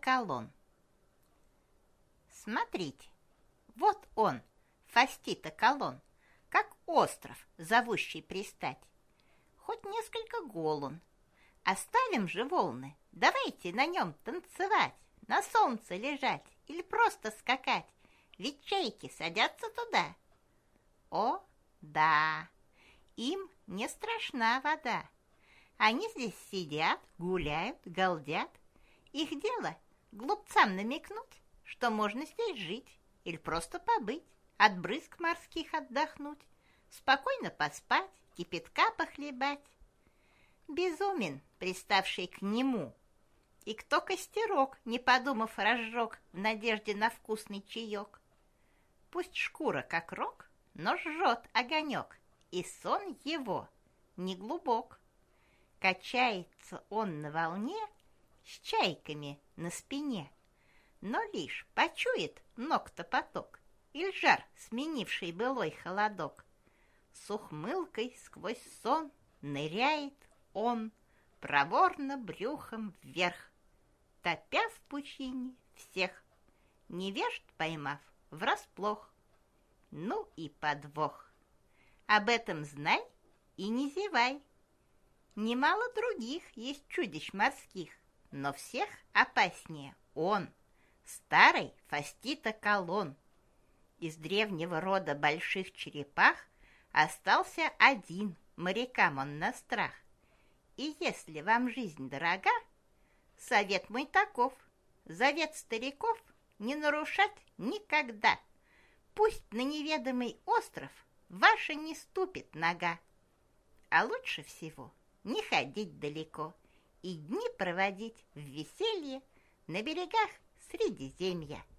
Колон. Смотрите, вот он, Фастита Колон, как остров, зовущий пристать. Хоть несколько гол он. Оставим же волны, давайте на нем танцевать, на солнце лежать или просто скакать, ведь чайки садятся туда. О, да, им не страшна вода. Они здесь сидят, гуляют, галдят. Их дело глупцам намекнуть, что можно здесь жить или просто побыть, от брызг морских отдохнуть, спокойно поспать, кипятка похлебать. Безумен, приставший к нему, и кто костерок, не подумав, разжег в надежде на вкусный чаек. Пусть шкура как рог, но жжет огонек, и сон его не глубок. Качается он на волне с чайками на спине, но лишь почует ног-то поток или жар, сменивший былой холодок. С ухмылкой сквозь сон ныряет он проворно брюхом вверх, топя в пучине всех, невежд поймав врасплох. Ну и подвох. Об этом знай и не зевай. Немало других есть чудищ морских, но всех опаснее он, старый Фастита Колон. Из древнего рода больших черепах остался один, морякам он на страх. И если вам жизнь дорога, совет мой таков: завет стариков не нарушать никогда. Пусть на неведомый остров ваша не ступит нога. А лучше всего не ходить далеко и дни проводить в веселье на берегах Средиземья.